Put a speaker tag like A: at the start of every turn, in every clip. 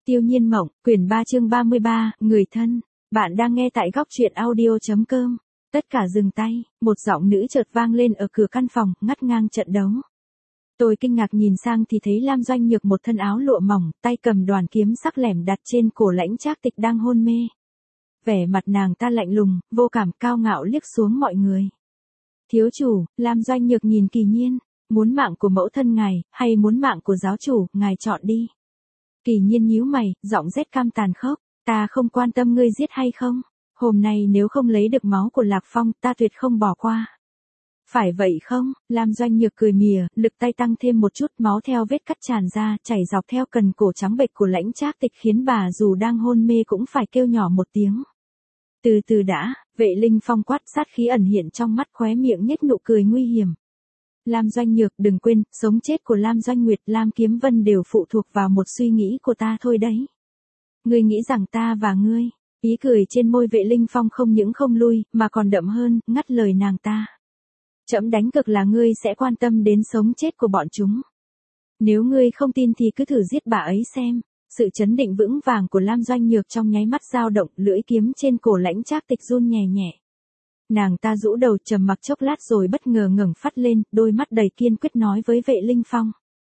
A: Tiêu Nhiên Mộng, quyển 3 chương 33, người thân. Bạn đang nghe tại góc truyện audio.com. Tất cả dừng tay, một giọng nữ chợt vang lên ở cửa căn phòng, ngắt ngang trận đấu. Tôi kinh ngạc nhìn sang thì thấy Lam Doanh Nhược một thân áo lụa mỏng, tay cầm đoàn kiếm sắc lẻm đặt trên cổ Lãnh Trác Tịch đang hôn mê. Vẻ mặt nàng ta lạnh lùng, vô cảm cao ngạo liếc xuống mọi người. Thiếu chủ, Lam Doanh Nhược nhìn Kỳ Nhiên, muốn mạng của mẫu thân ngài, hay muốn mạng của giáo chủ, ngài chọn đi. Kỳ Nhiên nhíu mày, giọng rét cam tàn khốc, ta không quan tâm ngươi giết hay không, hôm nay nếu không lấy được máu của Lạc Phong, ta tuyệt không bỏ qua. Phải vậy không? Lam Doanh Nhược cười mỉa, lực tay tăng thêm một chút, máu theo vết cắt tràn ra, chảy dọc theo cần cổ trắng bệch của Lãnh Trác Tịch khiến bà dù đang hôn mê cũng phải kêu nhỏ một tiếng. Từ từ đã, Vệ Linh Phong quát, sát khí ẩn hiện trong mắt, khóe miệng nhếch nụ cười nguy hiểm. Lam Doanh Nhược, đừng quên, sống chết của Lam Doanh Nguyệt, Lam Kiếm Vân đều phụ thuộc vào một suy nghĩ của ta thôi đấy. Ngươi nghĩ rằng ta và ngươi, ý cười trên môi Vệ Linh Phong không những không lui, mà còn đậm hơn, ngắt lời nàng ta. Trẫm đánh cược là ngươi sẽ quan tâm đến sống chết của bọn chúng. Nếu ngươi không tin thì cứ thử giết bà ấy xem. Sự chấn định vững vàng của Lam Doanh Nhược trong nháy mắt dao động, lưỡi kiếm trên cổ Lãnh Trác Tịch run nhẹ nhẹ. Nàng ta rũ đầu trầm mặc chốc lát rồi bất ngờ ngẩng phát lên, đôi mắt đầy kiên quyết nói với Vệ Linh Phong.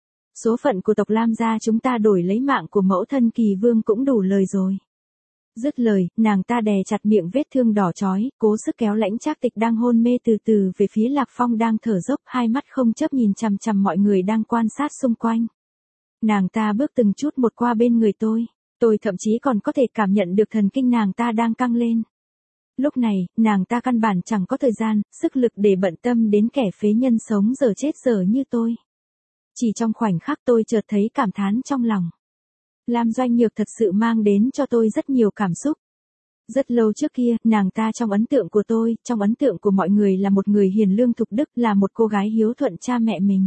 A: Số phận của tộc Lam gia chúng ta đổi lấy mạng của mẫu thân Kỳ Vương cũng đủ lời rồi. Dứt lời, nàng ta đè chặt miệng vết thương đỏ chói, cố sức kéo Lãnh Trác Tịch đang hôn mê từ từ về phía Lạc Phong đang thở dốc, hai mắt không chớp nhìn chằm chằm mọi người đang quan sát xung quanh. Nàng ta bước từng chút một qua bên người tôi thậm chí còn có thể cảm nhận được thần kinh nàng ta đang căng lên. Lúc này, nàng ta căn bản chẳng có thời gian, sức lực để bận tâm đến kẻ phế nhân sống dở chết dở như tôi. Chỉ trong khoảnh khắc tôi chợt thấy cảm thán trong lòng. Lam Doanh Nhược thật sự mang đến cho tôi rất nhiều cảm xúc. Rất lâu trước kia, nàng ta trong ấn tượng của tôi, trong ấn tượng của mọi người là một người hiền lương thục đức, là một cô gái hiếu thuận cha mẹ mình.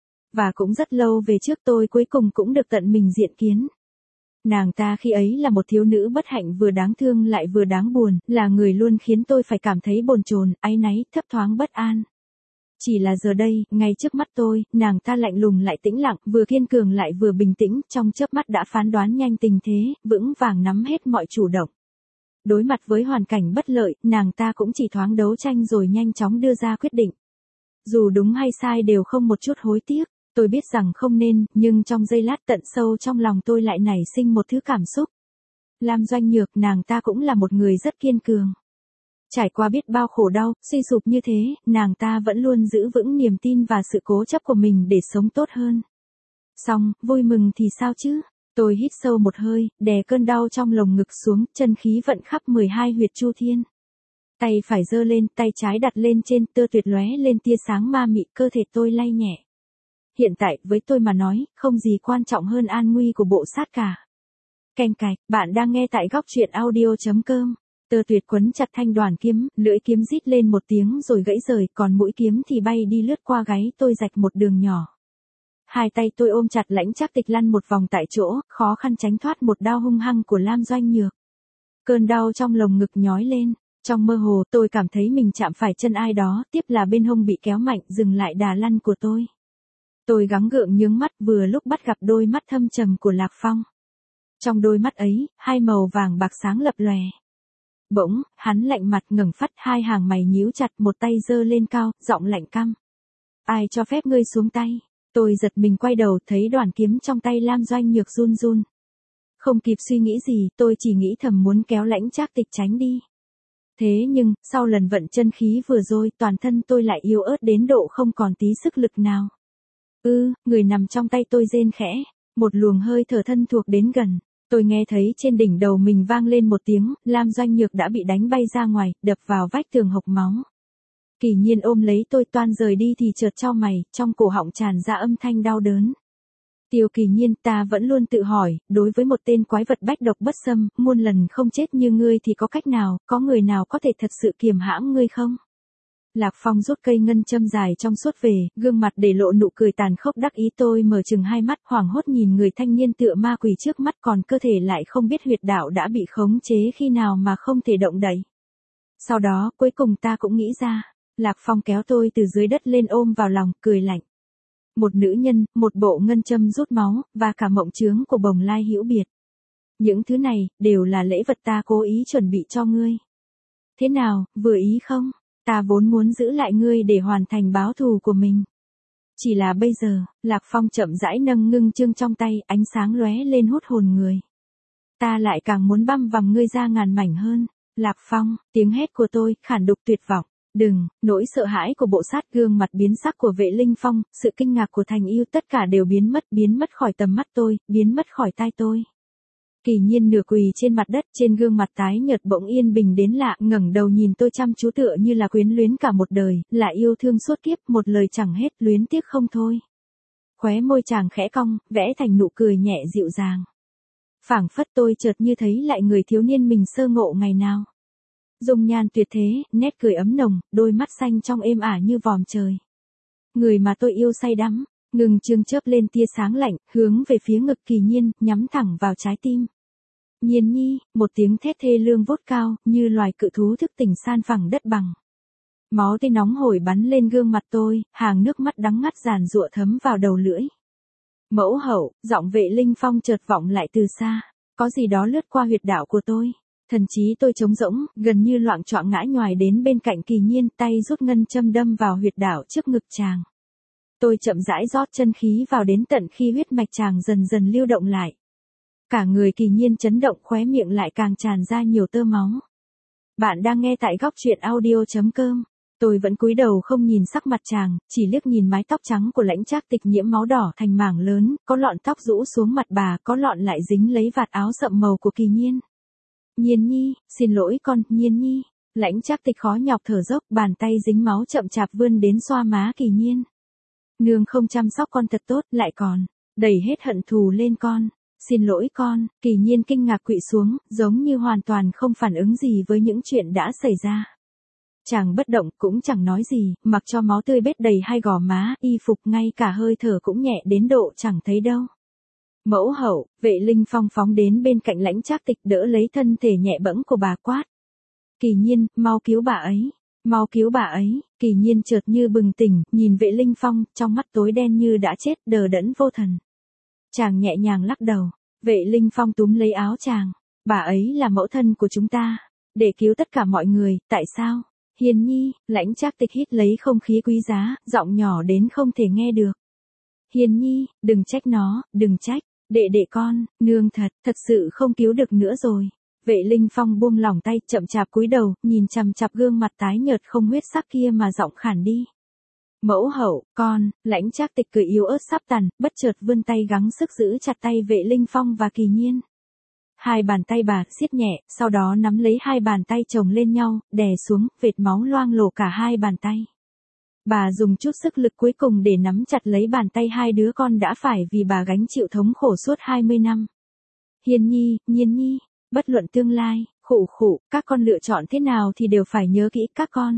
A: Và cũng rất lâu về trước tôi cuối cùng cũng được tận mình diện kiến. Nàng ta khi ấy là một thiếu nữ bất hạnh vừa đáng thương lại vừa đáng buồn, là người luôn khiến tôi phải cảm thấy bồn chồn, áy náy, thấp thoáng bất an. Chỉ là giờ đây, ngay trước mắt tôi, nàng ta lạnh lùng lại tĩnh lặng, vừa kiên cường lại vừa bình tĩnh, trong chớp mắt đã phán đoán nhanh tình thế, vững vàng nắm hết mọi chủ động. Đối mặt với hoàn cảnh bất lợi, nàng ta cũng chỉ thoáng đấu tranh rồi nhanh chóng đưa ra quyết định. Dù đúng hay sai đều không một chút hối tiếc. Tôi biết rằng không nên, nhưng trong giây lát tận sâu trong lòng tôi lại nảy sinh một thứ cảm xúc. Lam Doanh Nhược, nàng ta cũng là một người rất kiên cường. Trải qua biết bao khổ đau, suy sụp như thế, nàng ta vẫn luôn giữ vững niềm tin và sự cố chấp của mình để sống tốt hơn. Xong, vui mừng thì sao chứ? Tôi hít sâu một hơi, đè cơn đau trong lồng ngực xuống, chân khí vận khắp 12 huyệt chu thiên. Tay phải giơ lên, tay trái đặt lên trên, tơ tuyệt lóe lên tia sáng ma mị, cơ thể tôi lay nhẹ. Hiện tại, với tôi mà nói, không gì quan trọng hơn an nguy của bộ sát cả. Canh cạch, bạn đang nghe tại góc truyện audio.com. Tơ tuyệt quấn chặt thanh đoàn kiếm, lưỡi kiếm rít lên một tiếng rồi gãy rời, còn mũi kiếm thì bay đi lướt qua gáy tôi rạch một đường nhỏ. Hai tay tôi ôm chặt Lãnh Trác Tịch lăn một vòng tại chỗ, khó khăn tránh thoát một đao hung hăng của Lam Doanh Nhược. Cơn đau trong lồng ngực nhói lên. Trong mơ hồ tôi cảm thấy mình chạm phải chân ai đó, tiếp là bên hông bị kéo mạnh dừng lại đà lăn của tôi. Tôi gắng gượng nhướng mắt vừa lúc bắt gặp đôi mắt thâm trầm của Lạc Phong. Trong đôi mắt ấy, hai màu vàng bạc sáng lập lòe. Bỗng, hắn lạnh mặt ngẩng phát, hai hàng mày nhíu chặt, một tay giơ lên cao, giọng lạnh căm. Ai cho phép ngươi xuống tay? Tôi giật mình quay đầu thấy đoàn kiếm trong tay Lam Doanh Nhược run run. Không kịp suy nghĩ gì, tôi chỉ nghĩ thầm muốn kéo Lãnh Trác Tịch tránh đi. Thế nhưng, sau lần vận chân khí vừa rồi, toàn thân tôi lại yếu ớt đến độ không còn tí sức lực nào. Người nằm trong tay tôi rên khẽ, một luồng hơi thở thân thuộc đến gần, tôi nghe thấy trên đỉnh đầu mình vang lên một tiếng, Lam Doanh Nhược đã bị đánh bay ra ngoài, đập vào vách tường hộc máu. Kỳ Nhiên ôm lấy tôi toan rời đi thì chợt chau mày, trong cổ họng tràn ra âm thanh đau đớn. Tiêu Kỳ Nhiên, ta vẫn luôn tự hỏi, đối với một tên quái vật bách độc bất xâm, muôn lần không chết như ngươi thì có cách nào, có người nào có thể thật sự kiềm hãm ngươi không? Lạc Phong rút cây ngân châm dài trong suốt về, gương mặt để lộ nụ cười tàn khốc đắc ý. Tôi mở chừng hai mắt hoảng hốt nhìn người thanh niên tựa ma quỷ trước mắt, còn cơ thể lại không biết huyệt đạo đã bị khống chế khi nào mà không thể động đậy. Sau đó, cuối cùng ta cũng nghĩ ra, Lạc Phong kéo tôi từ dưới đất lên ôm vào lòng, cười lạnh. Một nữ nhân, một bộ ngân châm rút máu, và cả mộng chướng của bồng lai hữu biệt. Những thứ này, đều là lễ vật ta cố ý chuẩn bị cho ngươi. Thế nào, vừa ý không? Ta vốn muốn giữ lại ngươi để hoàn thành báo thù của mình. Chỉ là bây giờ, Lạc Phong chậm rãi nâng ngưng trương trong tay, ánh sáng lóe lên hút hồn người. Ta lại càng muốn băm vằm ngươi ra ngàn mảnh hơn. Lạc Phong, tiếng hét của tôi, khản đục tuyệt vọng. Đừng, nỗi sợ hãi của bộ sát gương mặt biến sắc của Vệ Linh Phong, sự kinh ngạc của Thành Yêu tất cả đều biến mất khỏi tầm mắt tôi, biến mất khỏi tai tôi. Kỳ Nhiên nửa quỳ trên mặt đất, trên gương mặt tái nhợt bỗng yên bình đến lạ, ngẩng đầu nhìn tôi chăm chú tựa như là quyến luyến cả một đời, là yêu thương suốt kiếp, một lời chẳng hết, luyến tiếc không thôi. Khóe môi chàng khẽ cong, vẽ thành nụ cười nhẹ dịu dàng. Phảng phất tôi chợt như thấy lại người thiếu niên mình sơ ngộ ngày nào. Dung nhan tuyệt thế, nét cười ấm nồng, đôi mắt xanh trong êm ả như vòm trời. Người mà tôi yêu say đắm, ngừng trương chớp lên tia sáng lạnh, hướng về phía ngực Kỳ Nhiên, nhắm thẳng vào trái tim. Nhiên nhi, một tiếng thét thê lương vút cao, như loài cự thú thức tỉnh san phẳng đất bằng. Máu tươi nóng hổi bắn lên gương mặt tôi, hàng nước mắt đắng ngắt giàn giụa thấm vào đầu lưỡi. Mẫu hậu, giọng Vệ Linh Phong chợt vọng lại từ xa, có gì đó lướt qua huyệt đạo của tôi. Thần trí tôi trống rỗng, gần như loạng choạng ngã nhoài đến bên cạnh Kỳ Nhiên, tay rút ngân châm đâm vào huyệt đạo trước ngực chàng. Tôi chậm rãi rót chân khí vào đến tận khi huyết mạch chàng dần dần lưu động lại. Cả người Kỳ Nhiên chấn động, khóe miệng lại càng tràn ra nhiều tơ máu. Bạn đang nghe tại góc truyện audio.com. Tôi vẫn cúi đầu không nhìn sắc mặt chàng, chỉ liếc nhìn mái tóc trắng của Lãnh Trác Tịch nhiễm máu đỏ thành mảng lớn, có lọn tóc rũ xuống mặt bà, có lọn lại dính lấy vạt áo sậm màu của Kỳ Nhiên. Nhiên nhi, xin lỗi con, Nhiên nhi. Lãnh Trác Tịch khó nhọc thở dốc, bàn tay dính máu chậm chạp vươn đến xoa má Kỳ Nhiên. Nương không chăm sóc con thật tốt, lại còn đẩy hết hận thù lên con. Xin lỗi con. Kỳ Nhiên kinh ngạc quỵ xuống, giống như hoàn toàn không phản ứng gì với những chuyện đã xảy ra. Chàng bất động, cũng chẳng nói gì, mặc cho máu tươi bết đầy hai gò má, y phục ngay cả hơi thở cũng nhẹ đến độ chẳng thấy đâu. Mẫu hậu, Vệ Linh Phong phóng đến bên cạnh Lãnh Trác Tịch đỡ lấy thân thể nhẹ bẫng của bà quát. Kỳ Nhiên, mau cứu bà ấy. Mau cứu bà ấy. Kỳ Nhiên chợt như bừng tỉnh, nhìn Vệ Linh Phong, trong mắt tối đen như đã chết, đờ đẫn vô thần. Chàng nhẹ nhàng lắc đầu. Vệ Linh Phong túm lấy áo chàng. Bà ấy là mẫu thân của chúng ta. Để cứu tất cả mọi người, tại sao? Hiền nhi, Lãnh Trác Tịch hít lấy không khí quý giá, giọng nhỏ đến không thể nghe được. Hiền nhi, đừng trách nó, đừng trách. Đệ con, nương thật sự không cứu được nữa rồi. Vệ Linh Phong buông lỏng tay, chậm chạp cúi đầu, nhìn chằm chằm gương mặt tái nhợt không huyết sắc kia mà giọng khản đi. Mẫu hậu, con. Lãnh Trác Tịch cười yếu ớt sắp tàn, bất chợt vươn tay gắng sức giữ chặt tay Vệ Linh Phong và Kỳ Nhiên. Hai bàn tay bà siết nhẹ, sau đó nắm lấy hai bàn tay chồng lên nhau, đè xuống, vệt máu loang lổ cả hai bàn tay. Bà dùng chút sức lực cuối cùng để nắm chặt lấy bàn tay hai đứa con đã phải vì bà gánh chịu thống khổ suốt 20 năm. Hiền nhi, Nhiên nhi, bất luận tương lai, khụ, các con lựa chọn thế nào thì đều phải nhớ kỹ các con.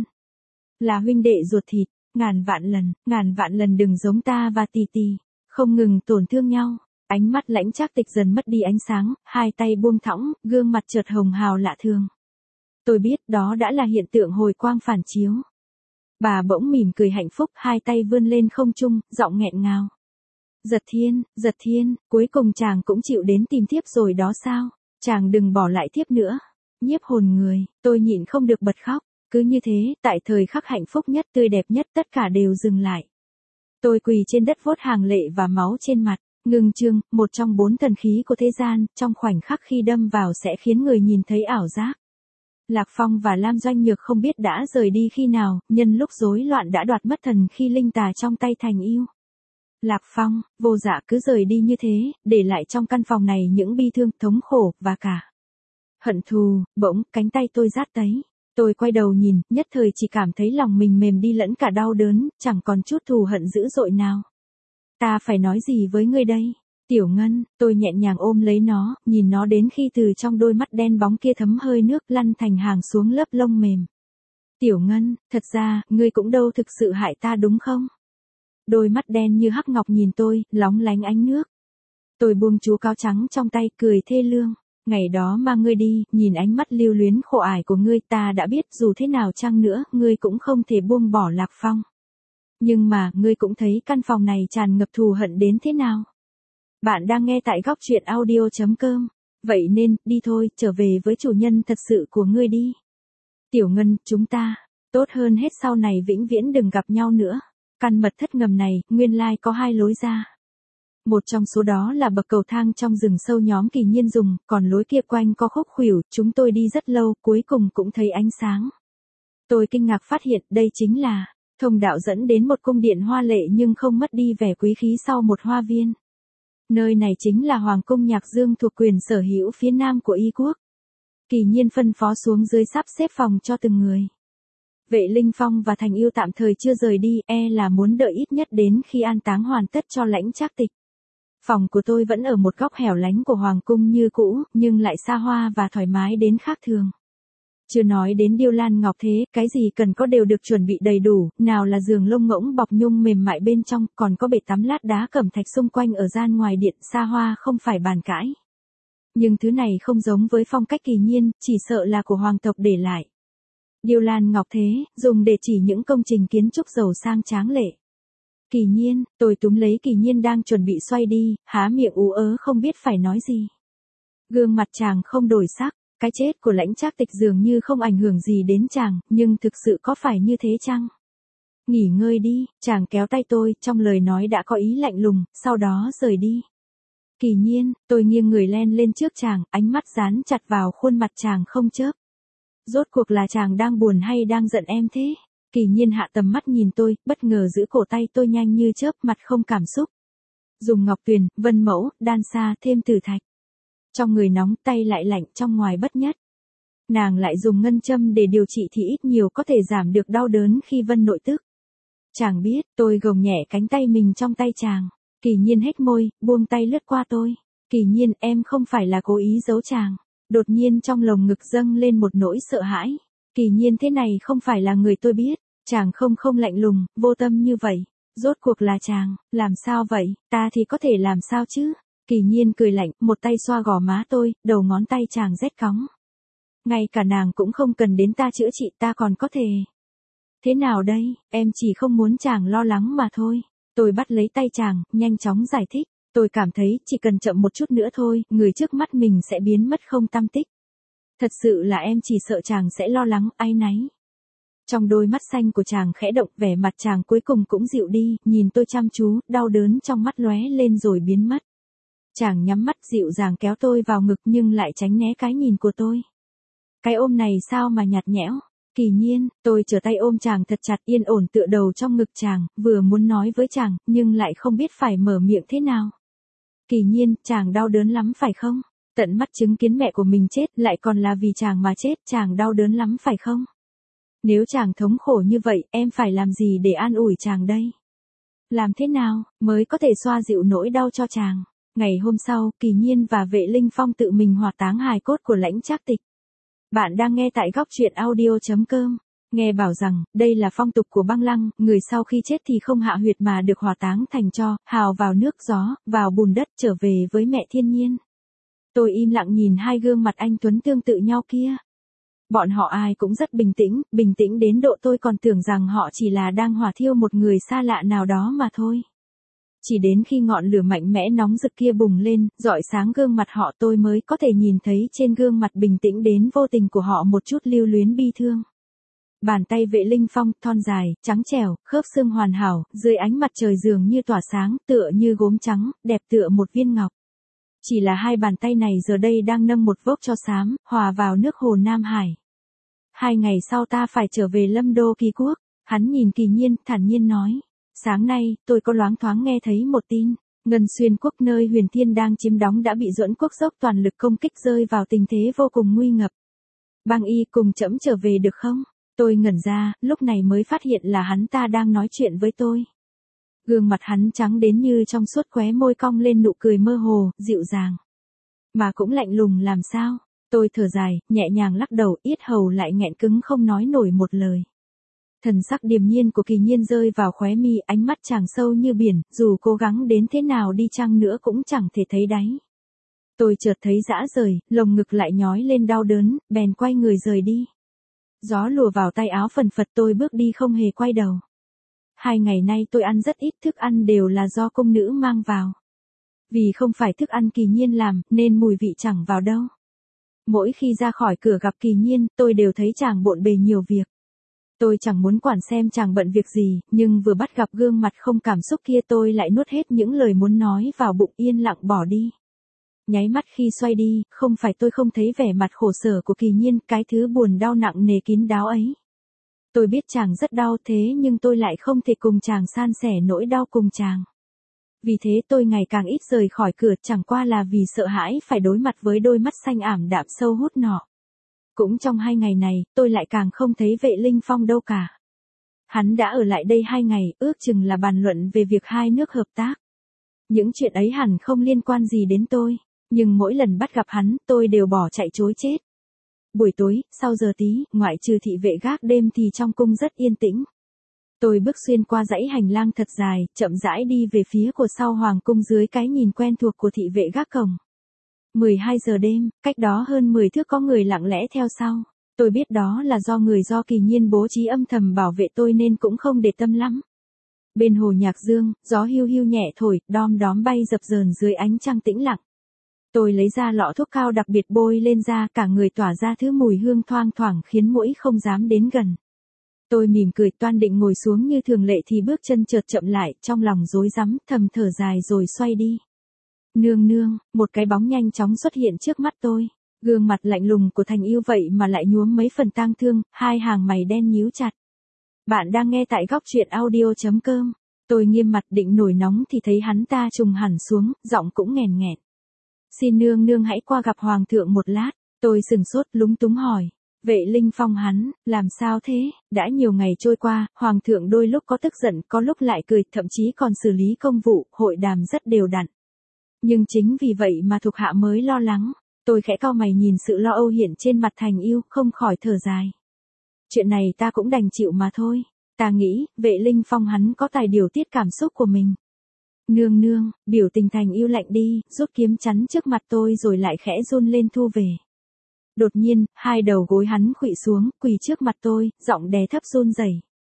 A: Là huynh đệ ruột thịt, ngàn vạn lần đừng giống ta và tỷ tỷ, không ngừng tổn thương nhau. Ánh mắt Lãnh Trác Tịch dần mất đi ánh sáng, hai tay buông thõng, gương mặt chợt hồng hào lạ thường. Tôi biết đó đã là hiện tượng hồi quang phản chiếu. Bà bỗng mỉm cười hạnh phúc, hai tay vươn lên không trung, giọng nghẹn ngào. Giật Thiên, cuối cùng chàng cũng chịu đến tìm thiếp rồi đó sao? Chàng đừng bỏ lại thiếp nữa. Nhiếp hồn người, tôi nhịn không được bật khóc. Cứ như thế, tại thời khắc hạnh phúc nhất tươi đẹp nhất tất cả đều dừng lại. Tôi quỳ trên đất vuốt hàng lệ và máu trên mặt. Ngưng trương, một trong 4 thần khí của thế gian, trong khoảnh khắc khi đâm vào sẽ khiến người nhìn thấy ảo giác. Lạc Phong và Lam Doanh Nhược không biết đã rời đi khi nào, nhân lúc rối loạn đã đoạt mất thần khi linh tà trong tay Thành Yêu. Lạc Phong, vô dạ cứ rời đi như thế, để lại trong căn phòng này những bi thương, thống khổ, và cả hận thù. Bỗng, cánh tay tôi rát tấy. Tôi quay đầu nhìn, nhất thời chỉ cảm thấy lòng mình mềm đi lẫn cả đau đớn, chẳng còn chút thù hận dữ dội nào. Ta phải nói gì với ngươi đây? Tiểu Ngân, tôi nhẹ nhàng ôm lấy nó, nhìn nó đến khi từ trong đôi mắt đen bóng kia thấm hơi nước lăn thành hàng xuống lớp lông mềm. Tiểu Ngân, thật ra, ngươi cũng đâu thực sự hại ta đúng không? Đôi mắt đen như hắc ngọc nhìn tôi, lóng lánh ánh nước. Tôi buông chú cáo trắng trong tay, cười thê lương. Ngày đó mang ngươi đi, nhìn ánh mắt lưu luyến khổ ải của ngươi, ta đã biết dù thế nào chăng nữa, ngươi cũng không thể buông bỏ Lạc Phong. Nhưng mà, ngươi cũng thấy căn phòng này tràn ngập thù hận đến thế nào. Bạn đang nghe tại góc truyện audio.com. Vậy nên, đi thôi, trở về với chủ nhân thật sự của ngươi đi. Tiểu Ngân, chúng ta, tốt hơn hết sau này vĩnh viễn đừng gặp nhau nữa. Căn mật thất ngầm này, nguyên lai có hai lối ra. Một trong số đó là bậc cầu thang trong rừng sâu nhóm Kỳ Nhiên dùng, còn lối kia quanh co khúc khuỷu, chúng tôi đi rất lâu, cuối cùng cũng thấy ánh sáng. Tôi kinh ngạc phát hiện đây chính là thông đạo dẫn đến một cung điện hoa lệ nhưng không mất đi vẻ quý khí sau một hoa viên. Nơi này chính là Hoàng cung Nhạc Dương thuộc quyền sở hữu phía nam của Y quốc. Kỳ Nhiên phân phó xuống dưới sắp xếp phòng cho từng người. Vệ Linh Phong và Thành Yêu tạm thời chưa rời đi, là muốn đợi ít nhất đến khi an táng hoàn tất cho Lãnh Trác Tịch. Phòng của tôi vẫn ở một góc hẻo lánh của Hoàng cung như cũ, nhưng lại xa hoa và thoải mái đến khác thường. Chưa nói đến điêu lan ngọc thế, cái gì cần có đều được chuẩn bị đầy đủ, nào là giường lông ngỗng bọc nhung mềm mại bên trong, còn có bể tắm lát đá cẩm thạch xung quanh ở gian ngoài điện, xa hoa không phải bàn cãi. Nhưng thứ này không giống với phong cách Kỳ Nhiên, chỉ sợ là của hoàng tộc để lại. Điêu lan ngọc thế, dùng để chỉ những công trình kiến trúc giàu sang tráng lệ. Kỳ Nhiên, tôi túm lấy Kỳ Nhiên đang chuẩn bị xoay đi, há miệng ú ớ không biết phải nói gì. Gương mặt chàng không đổi sắc, cái chết của Lãnh Trác Tịch dường như không ảnh hưởng gì đến chàng, nhưng thực sự có phải như thế chăng? Nghỉ ngơi đi, chàng kéo tay tôi, trong lời nói đã có ý lạnh lùng, sau đó rời đi. Kỳ Nhiên, tôi nghiêng người lên trước chàng, ánh mắt dán chặt vào khuôn mặt chàng không chớp. Rốt cuộc là chàng đang buồn hay đang giận em thế? Kỳ Nhiên hạ tầm mắt nhìn tôi, bất ngờ giữ cổ tay tôi nhanh như chớp, mặt không cảm xúc. Dùng ngọc tuyền, vân mẫu, đan sa, thêm tử thạch. Trong người nóng, tay lại lạnh, trong ngoài bất nhất. Nàng lại dùng ngân châm để điều trị thì ít nhiều có thể giảm được đau đớn khi vân nội tức. Chàng biết, tôi gồng nhẹ cánh tay mình trong tay chàng. Kỳ Nhiên hết môi, buông tay lướt qua tôi. Kỳ Nhiên, em không phải là cố ý giấu chàng. Đột nhiên trong lồng ngực dâng lên một nỗi sợ hãi. Kỳ Nhiên thế này không phải là người tôi biết. Chàng không lạnh lùng, vô tâm như vậy. Rốt cuộc là chàng, làm sao vậy, ta thì có thể làm sao chứ? Kỳ Nhiên cười lạnh, một tay xoa gò má tôi, đầu ngón tay chàng rét cóng. Ngay cả nàng cũng không cần đến ta chữa trị, ta còn có thể. Thế nào đây, em chỉ không muốn chàng lo lắng mà thôi. Tôi bắt lấy tay chàng, nhanh chóng giải thích. Tôi cảm thấy chỉ cần chậm một chút nữa thôi, người trước mắt mình sẽ biến mất không tăm tích. Thật sự là em chỉ sợ chàng sẽ lo lắng, áy náy. Trong đôi mắt xanh của chàng khẽ động, vẻ mặt chàng cuối cùng cũng dịu đi, nhìn tôi chăm chú, đau đớn trong mắt lóe lên rồi biến mất. Chàng nhắm mắt dịu dàng kéo tôi vào ngực nhưng lại tránh né cái nhìn của tôi. Cái ôm này sao mà nhạt nhẽo? Kỳ Nhiên, tôi trở tay ôm chàng thật chặt, yên ổn tựa đầu trong ngực chàng, vừa muốn nói với chàng, nhưng lại không biết phải mở miệng thế nào. Kỳ Nhiên, chàng đau đớn lắm phải không? Tận mắt chứng kiến mẹ của mình chết, lại còn là vì chàng mà chết, chàng đau đớn lắm phải không? Nếu chàng thống khổ như vậy, em phải làm gì để an ủi chàng đây? Làm thế nào, mới có thể xoa dịu nỗi đau cho chàng? Ngày hôm sau, Kỳ Nhiên và Vệ Linh Phong tự mình hỏa táng hài cốt của Lãnh Trác Tịch. Bạn đang nghe tại góc truyện audio.com. Nghe bảo rằng, đây là phong tục của băng lăng, người sau khi chết thì không hạ huyệt mà được hỏa táng thành tro, hào vào nước gió, vào bùn đất trở về với mẹ thiên nhiên. Tôi im lặng nhìn hai gương mặt anh tuấn tương tự nhau kia. Bọn họ ai cũng rất bình tĩnh đến độ tôi còn tưởng rằng họ chỉ là đang hỏa thiêu một người xa lạ nào đó mà thôi. Chỉ đến khi ngọn lửa mạnh mẽ nóng rực kia bùng lên, rọi sáng gương mặt họ tôi mới có thể nhìn thấy trên gương mặt bình tĩnh đến vô tình của họ một chút lưu luyến bi thương. Bàn tay Vệ Linh Phong, thon dài, trắng trẻo, khớp xương hoàn hảo, dưới ánh mặt trời dường như tỏa sáng, tựa như gốm trắng, đẹp tựa một viên ngọc. Chỉ là hai bàn tay này giờ đây đang nâng một vốc tro xám, hòa vào nước hồ Nam Hải. 2 ngày sau ta phải trở về Lâm Đô Kỳ Quốc. Hắn nhìn Kỳ Nhiên, thản nhiên nói. Sáng nay, tôi có loáng thoáng nghe thấy một tin. Ngân Xuyên quốc nơi Huyền Thiên đang chiếm đóng đã bị Duẫn quốc dốc toàn lực công kích, rơi vào tình thế vô cùng nguy ngập. Bang Y cùng trẫm trở về được không? Tôi ngẩn ra, lúc này mới phát hiện là hắn ta đang nói chuyện với tôi. Gương mặt hắn trắng đến như trong suốt, khóe môi cong lên nụ cười mơ hồ, dịu dàng. Mà cũng lạnh lùng làm sao? Tôi thở dài, nhẹ nhàng lắc đầu, yết hầu lại nghẹn cứng không nói nổi một lời. Thần sắc điềm nhiên của Kỳ Nhiên rơi vào khóe mi, ánh mắt chàng sâu như biển, dù cố gắng đến thế nào đi chăng nữa cũng chẳng thể thấy đáy. Tôi chợt thấy rã rời, lồng ngực lại nhói lên đau đớn, bèn quay người rời đi. Gió lùa vào tay áo phần phật, tôi bước đi không hề quay đầu. 2 ngày nay tôi ăn rất ít, thức ăn đều là do cung nữ mang vào. Vì không phải thức ăn Kỳ Nhiên làm, nên mùi vị chẳng vào đâu. Mỗi khi ra khỏi cửa gặp Kỳ Nhiên, tôi đều thấy chàng bộn bề nhiều việc. Tôi chẳng muốn quản xem chàng bận việc gì, nhưng vừa bắt gặp gương mặt không cảm xúc kia tôi lại nuốt hết những lời muốn nói vào bụng yên lặng bỏ đi. Nháy mắt khi xoay đi, không phải tôi không thấy vẻ mặt khổ sở của Kỳ Nhiên, cái thứ buồn đau nặng nề kín đáo ấy. Tôi biết chàng rất đau thế nhưng tôi lại không thể cùng chàng san sẻ nỗi đau cùng chàng. Vì thế tôi ngày càng ít rời khỏi cửa, chẳng qua là vì sợ hãi phải đối mặt với đôi mắt xanh ảm đạm sâu hút nọ. Cũng trong 2 ngày này, tôi lại càng không thấy Vệ Linh Phong đâu cả. Hắn đã ở lại đây 2 ngày, ước chừng là bàn luận về việc hai nước hợp tác. Những chuyện ấy hẳn không liên quan gì đến tôi, nhưng mỗi lần bắt gặp hắn, tôi đều bỏ chạy trối chết. Buổi tối, sau giờ tí, ngoại trừ thị vệ gác đêm thì trong cung rất yên tĩnh. Tôi bước xuyên qua dãy hành lang thật dài, chậm rãi đi về phía của sau hoàng cung dưới cái nhìn quen thuộc của thị vệ gác cổng. 12 giờ đêm, cách đó hơn 10 thước có người lặng lẽ theo sau. Tôi biết đó là do Kỳ Nhiên bố trí âm thầm bảo vệ tôi nên cũng không để tâm lắm. Bên hồ Nhạc Dương, gió hiu hiu nhẹ thổi, đom đóm bay dập dờn dưới ánh trăng tĩnh lặng. Tôi lấy ra lọ thuốc cao đặc biệt bôi lên da, cả người tỏa ra thứ mùi hương thoang thoảng khiến mũi không dám đến gần. Tôi mỉm cười toan định ngồi xuống như thường lệ thì bước chân chợt chậm lại, trong lòng rối rắm, thầm thở dài rồi xoay đi. Nương nương, một cái bóng nhanh chóng xuất hiện trước mắt tôi. Gương mặt lạnh lùng của Thành Yêu vậy mà lại nhuốm mấy phần tang thương, hai hàng mày đen nhíu chặt. Bạn đang nghe tại góc truyện audio.com. Tôi nghiêm mặt định nổi nóng thì thấy hắn ta trùng hẳn xuống, giọng cũng nghèn nghẹn. Xin nương nương hãy qua gặp hoàng thượng một lát. Tôi sừng sốt lúng túng hỏi. Vệ Linh Phong hắn, làm sao thế? Đã nhiều ngày trôi qua, hoàng thượng đôi lúc có tức giận, có lúc lại cười, thậm chí còn xử lý công vụ, hội đàm rất đều đặn. Nhưng chính vì vậy mà thuộc hạ mới lo lắng. Tôi khẽ cau mày nhìn sự lo âu hiện trên mặt Thành Yêu, không khỏi thở dài. Chuyện này ta cũng đành chịu mà thôi. Ta nghĩ, Vệ Linh Phong hắn có tài điều tiết cảm xúc của mình. Nương nương, biểu tình Thành Yêu lạnh đi, rút kiếm chắn trước mặt tôi rồi lại khẽ run lên thu về. Đột nhiên, hai đầu gối hắn khuỵu xuống, quỳ trước mặt tôi, giọng đè thấp run rẩy.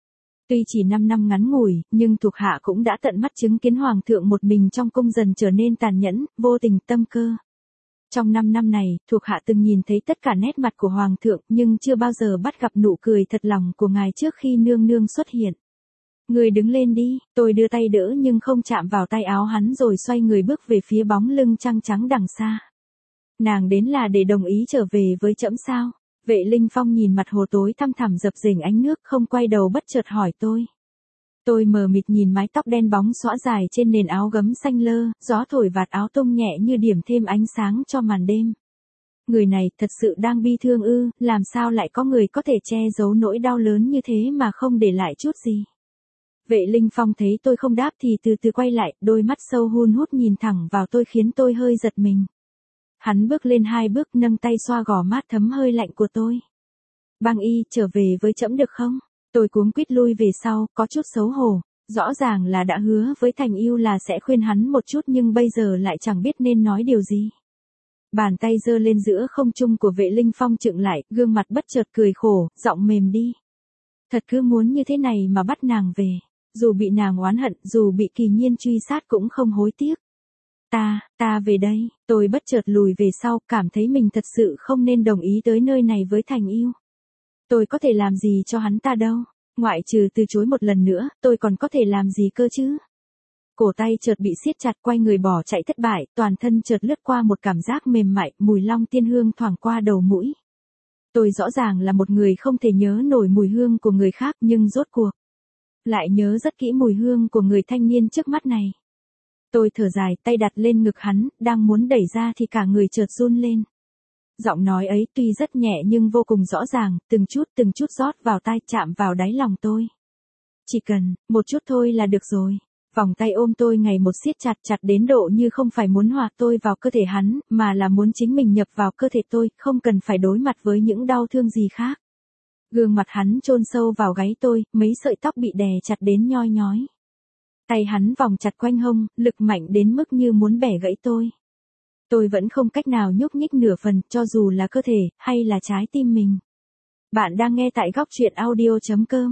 A: Tuy chỉ 5 năm ngắn ngủi, nhưng thuộc hạ cũng đã tận mắt chứng kiến hoàng thượng một mình trong cung dần trở nên tàn nhẫn, vô tình, tâm cơ. Trong 5 năm này, thuộc hạ từng nhìn thấy tất cả nét mặt của hoàng thượng, nhưng chưa bao giờ bắt gặp nụ cười thật lòng của ngài trước khi nương nương xuất hiện. Người đứng lên đi, tôi đưa tay đỡ nhưng không chạm vào tay áo hắn rồi xoay người bước về phía bóng lưng trăng trắng đằng xa. Nàng đến là để đồng ý trở về với trẫm sao? Vệ Linh Phong nhìn mặt hồ tối thăm thẳm dập dềnh ánh nước, không quay đầu bất chợt hỏi tôi. Tôi mờ mịt nhìn mái tóc đen bóng xõa dài trên nền áo gấm xanh lơ, gió thổi vạt áo tung nhẹ như điểm thêm ánh sáng cho màn đêm. Người này thật sự đang bi thương ư? Làm sao lại có người có thể che giấu nỗi đau lớn như thế mà không để lại chút gì? Vệ Linh Phong thấy tôi không đáp thì từ từ quay lại, đôi mắt sâu hun hút nhìn thẳng vào tôi khiến tôi hơi giật mình. Hắn bước lên 2 bước, nâng tay xoa gò mát thấm hơi lạnh của tôi. Băng Y, trở về với trẫm được không? Tôi cuống quýt lui về sau, có chút xấu hổ. Rõ ràng là đã hứa với Thành Yêu là sẽ khuyên hắn một chút nhưng bây giờ lại chẳng biết nên nói điều gì. Bàn tay giơ lên giữa không trung của Vệ Linh Phong chững lại, gương mặt bất chợt cười khổ, giọng mềm đi. Thật cứ muốn như thế này mà bắt nàng về. Dù bị nàng oán hận, dù bị Kỳ Nhiên truy sát cũng không hối tiếc. Ta về đây, tôi bất chợt lùi về sau, cảm thấy mình thật sự không nên đồng ý tới nơi này với Thành Yêu. Tôi có thể làm gì cho hắn ta đâu, ngoại trừ từ chối một lần nữa, tôi còn có thể làm gì cơ chứ? Cổ tay chợt bị siết chặt, quay người bỏ chạy thất bại, toàn thân chợt lướt qua một cảm giác mềm mại, mùi long tiên hương thoảng qua đầu mũi. Tôi rõ ràng là một người không thể nhớ nổi mùi hương của người khác nhưng rốt cuộc lại nhớ rất kỹ mùi hương của người thanh niên trước mắt này. Tôi thở dài, tay đặt lên ngực hắn, đang muốn đẩy ra thì cả người chợt run lên. Giọng nói ấy tuy rất nhẹ nhưng vô cùng rõ ràng, từng chút rót vào tai, chạm vào đáy lòng tôi. Chỉ cần một chút thôi là được rồi. Vòng tay ôm tôi ngày một siết chặt đến độ như không phải muốn hòa tôi vào cơ thể hắn, mà là muốn chính mình nhập vào cơ thể tôi, không cần phải đối mặt với những đau thương gì khác. Gương mặt hắn chôn sâu vào gáy tôi, mấy sợi tóc bị đè chặt đến nhoi nhói. Tay hắn vòng chặt quanh hông, lực mạnh đến mức như muốn bẻ gãy tôi. Tôi vẫn không cách nào nhúc nhích nửa phần, cho dù là cơ thể, hay là trái tim mình. Bạn đang nghe tại góc truyện audio.com.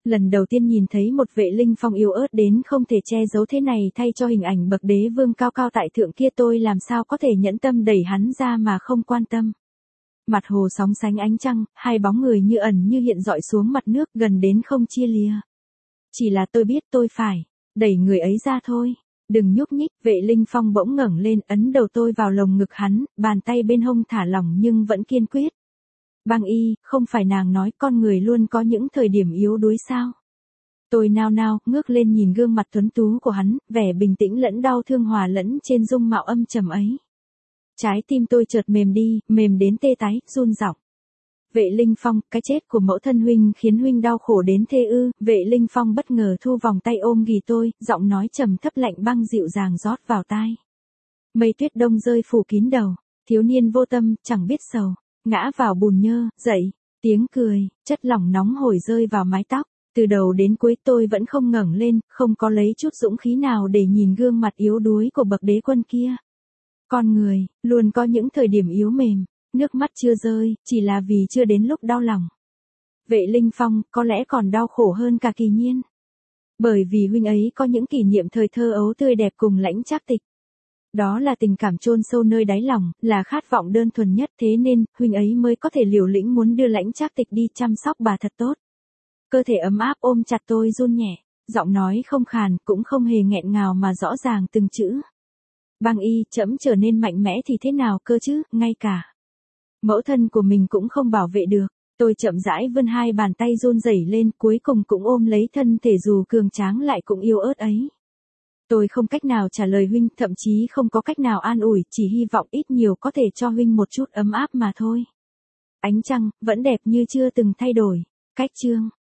A: Lần đầu tiên nhìn thấy một Vệ Linh Phong yếu ớt đến không thể che giấu thế này thay cho hình ảnh bậc đế vương cao cao tại thượng kia, tôi làm sao có thể nhẫn tâm đẩy hắn ra mà không quan tâm. Mặt hồ sóng sánh ánh trăng, hai bóng người như ẩn như hiện dọi xuống mặt nước gần đến không chia lìa. Chỉ là tôi biết tôi phải đẩy người ấy ra thôi. Đừng nhúc nhích. Vệ Linh Phong bỗng ngẩng lên, ấn đầu tôi vào lồng ngực hắn, bàn tay bên hông thả lỏng nhưng vẫn kiên quyết. Băng Y, không phải nàng nói con người luôn có những thời điểm yếu đuối sao? Tôi nao nao, ngước lên nhìn gương mặt tuấn tú của hắn, vẻ bình tĩnh lẫn đau thương hòa lẫn trên dung mạo âm trầm ấy. Trái tim tôi chợt mềm đi, mềm đến tê tái, run rẩy. Vệ Linh Phong, cái chết của mẫu thân huynh khiến huynh đau khổ đến thế ư? Vệ Linh Phong bất ngờ thu vòng tay ôm ghì tôi, giọng nói trầm thấp lạnh băng dịu dàng rót vào tai. Mây tuyết đông rơi phủ kín đầu, thiếu niên vô tâm, chẳng biết sầu, ngã vào bùn nhơ, dậy, tiếng cười, chất lỏng nóng hổi rơi vào mái tóc. Từ đầu đến cuối tôi vẫn không ngẩng lên, không có lấy chút dũng khí nào để nhìn gương mặt yếu đuối của bậc đế quân kia. Con người, luôn có những thời điểm yếu mềm, nước mắt chưa rơi, chỉ là vì chưa đến lúc đau lòng. Vệ Linh Phong, có lẽ còn đau khổ hơn cả Kỳ Nhiên. Bởi vì huynh ấy có những kỷ niệm thời thơ ấu tươi đẹp cùng Lãnh Trác Tịch. Đó là tình cảm chôn sâu nơi đáy lòng, là khát vọng đơn thuần nhất, thế nên, huynh ấy mới có thể liều lĩnh muốn đưa Lãnh Trác Tịch đi chăm sóc bà thật tốt. Cơ thể ấm áp ôm chặt tôi run nhẹ, giọng nói không khàn, cũng không hề nghẹn ngào mà rõ ràng từng chữ. Băng Y, trẫm trở nên mạnh mẽ thì thế nào cơ chứ, ngay cả mẫu thân của mình cũng không bảo vệ được. Tôi chậm rãi vươn hai bàn tay run rẩy lên, cuối cùng cũng ôm lấy thân thể dù cường tráng lại cũng yếu ớt ấy. Tôi không cách nào trả lời huynh, thậm chí không có cách nào an ủi, chỉ hy vọng ít nhiều có thể cho huynh một chút ấm áp mà thôi. Ánh trăng, vẫn đẹp như chưa từng thay đổi. Cách chương